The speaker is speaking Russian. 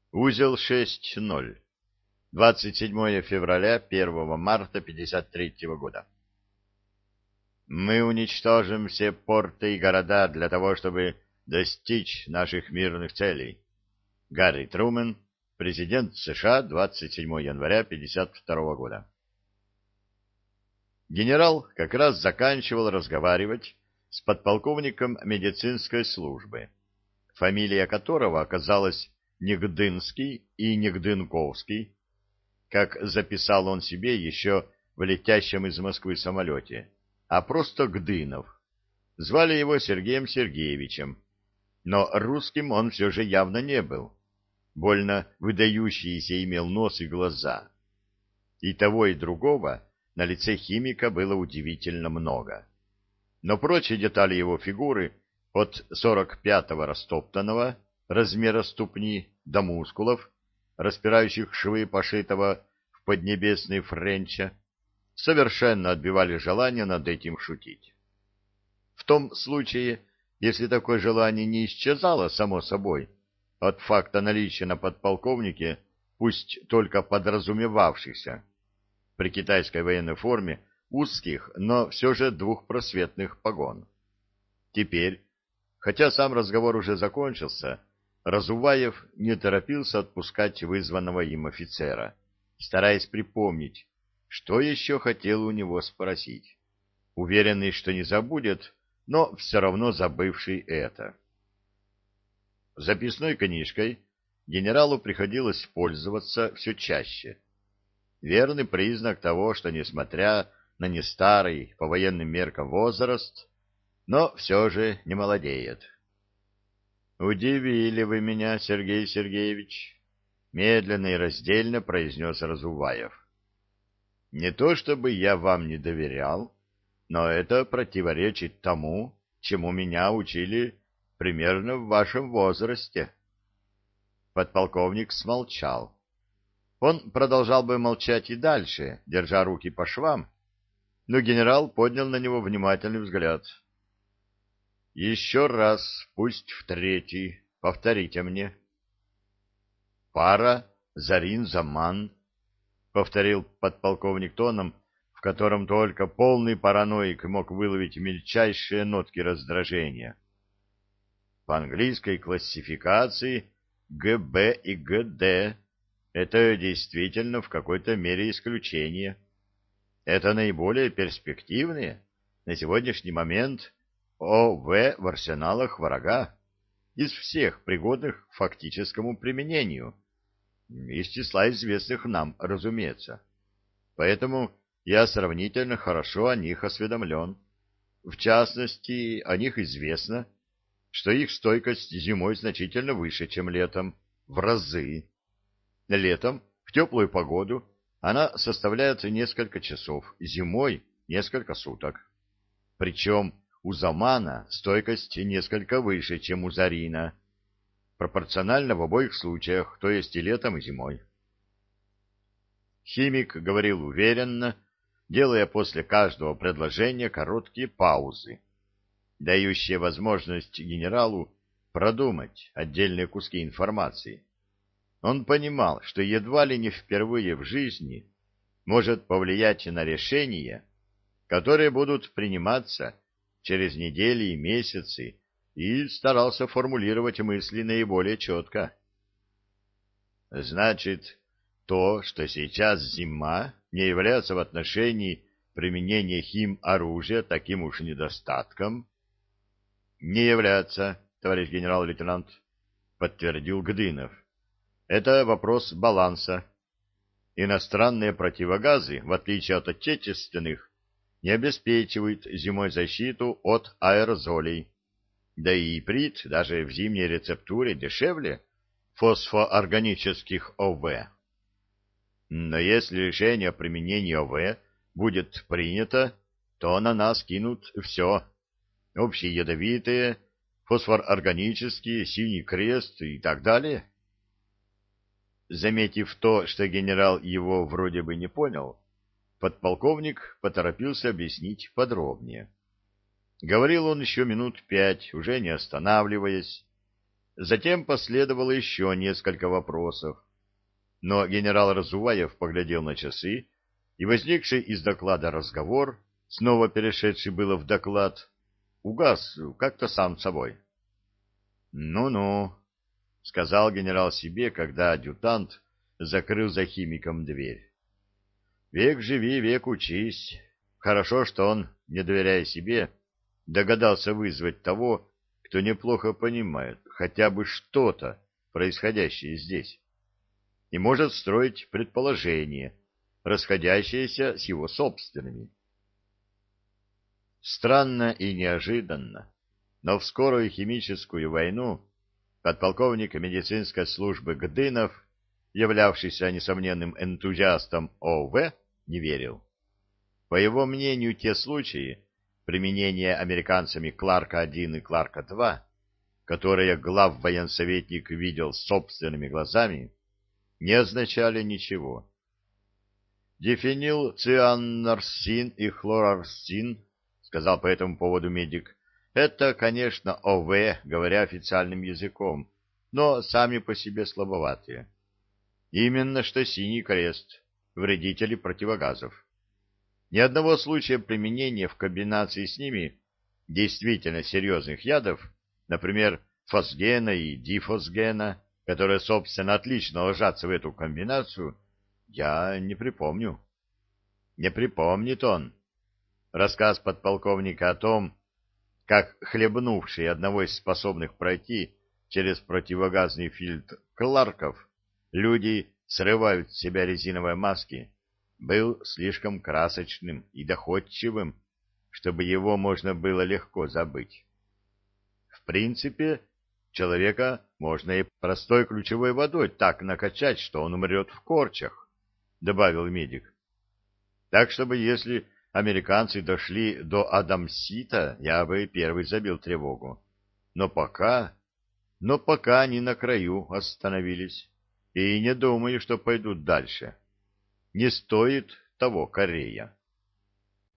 Узел 6.0. 27 февраля 1 марта 53 года. Мы уничтожим все порты и города для того, чтобы достичь наших мирных целей. Гарри Трумэн, президент США, 27 января 52 года. Генерал как раз заканчивал разговаривать с подполковником медицинской службы, фамилия которого оказалась Негдынский и Негдынковский, как записал он себе еще в летящем из Москвы самолете, а просто Гдынов. Звали его Сергеем Сергеевичем, но русским он все же явно не был. Больно выдающийся имел нос и глаза. И того, и другого на лице химика было удивительно много. Но прочие детали его фигуры, от 45-го растоптанного размера ступни до мускулов, распирающих швы пошитого в поднебесной френча, совершенно отбивали желание над этим шутить. В том случае, если такое желание не исчезало само собой от факта наличия на подполковнике, пусть только подразумевавшихся, при китайской военной форме узких, но все же двухпросветных погон. Теперь, хотя сам разговор уже закончился, Разуваев не торопился отпускать вызванного им офицера, стараясь припомнить, что еще хотел у него спросить, уверенный, что не забудет, но все равно забывший это. Записной книжкой генералу приходилось пользоваться все чаще. Верный признак того, что, несмотря на не старый по военным меркам возраст, но все же не молодеет. «Удивили вы меня, Сергей Сергеевич», — медленно и раздельно произнес Разуваев. «Не то чтобы я вам не доверял, но это противоречит тому, чему меня учили примерно в вашем возрасте». Подполковник смолчал. Он продолжал бы молчать и дальше, держа руки по швам, но генерал поднял на него внимательный взгляд. «Еще раз, пусть в третий, повторите мне». «Пара Зарин-Заман», — повторил подполковник тоном, в котором только полный параноик мог выловить мельчайшие нотки раздражения. «По английской классификации ГБ и ГД это действительно в какой-то мере исключение. Это наиболее перспективные на сегодняшний момент ОВ в арсеналах врага из всех пригодных к фактическому применению, из числа известных нам, разумеется. Поэтому я сравнительно хорошо о них осведомлен. В частности, о них известно, что их стойкость зимой значительно выше, чем летом, в разы. Летом, в теплую погоду, она составляет несколько часов, зимой — несколько суток. Причем у Замана стойкость несколько выше, чем у Зарина, пропорционально в обоих случаях, то есть и летом, и зимой. Химик говорил уверенно, делая после каждого предложения короткие паузы, дающие возможность генералу продумать отдельные куски информации. Он понимал, что едва ли не впервые в жизни может повлиять на решения, которые будут приниматься через недели и месяцы, и старался формулировать мысли наиболее четко. Значит, то, что сейчас зима, не является в отношении применения химоружия таким уж недостатком? Не является, товарищ генерал-лейтенант, подтвердил Гдынов. Это вопрос баланса. Иностранные противогазы, в отличие от отечественных, не обеспечивают зимой защиту от аэрозолей. Да и иприт даже в зимней рецептуре дешевле фосфоорганических ОВ. Но если решение о применении ОВ будет принято, то на нас кинут все. Общие ядовитые, фосфорорганические, синий крест и так далее. Заметив то, что генерал его вроде бы не понял, подполковник поторопился объяснить подробнее. Говорил он еще минут 5, уже не останавливаясь. Затем последовало еще несколько вопросов, но генерал Разуваев поглядел на часы, и возникший из доклада разговор, снова перешедший было в доклад, угас как-то сам собой. «Ну-ну», — сказал генерал себе, когда адъютант закрыл за химиком дверь. «Век живи, век учись. Хорошо, что он, не доверяя себе, догадался вызвать того, кто неплохо понимает хотя бы что-то, происходящее здесь, и может строить предположения, расходящиеся с его собственными». Странно и неожиданно, но в скорую химическую войну подполковник медицинской службы Гдынов, являвшийся несомненным энтузиастом ОВ, не верил. По его мнению, те случаи применения американцами Кларка-1 и Кларка-2, которые главвоенсоветник видел собственными глазами, не означали ничего. Дифенилцианарсин и хлорарсин, сказал по этому поводу медик, это, конечно, ОВ, говоря официальным языком, но сами по себе слабоватые. Именно что Синий Крест, вредители противогазов. Ни одного случая применения в комбинации с ними действительно серьезных ядов, например, фосгена и дифосгена, которые, собственно, отлично ложатся в эту комбинацию, я не припомню. Не припомнит он. Рассказ подполковника о том, как хлебнувшие одного из способных пройти через противогазный фильтр Кларков, люди срывают с себя резиновые маски, был слишком красочным и доходчивым, чтобы его можно было легко забыть. В принципе, человека можно и простой ключевой водой так накачать, что он умрет в корчах, добавил медик. Так, чтобы если американцы дошли до Адамсита, я бы первый забил тревогу. Но пока они на краю остановились, и не думаю, что пойдут дальше. Не стоит того Корея.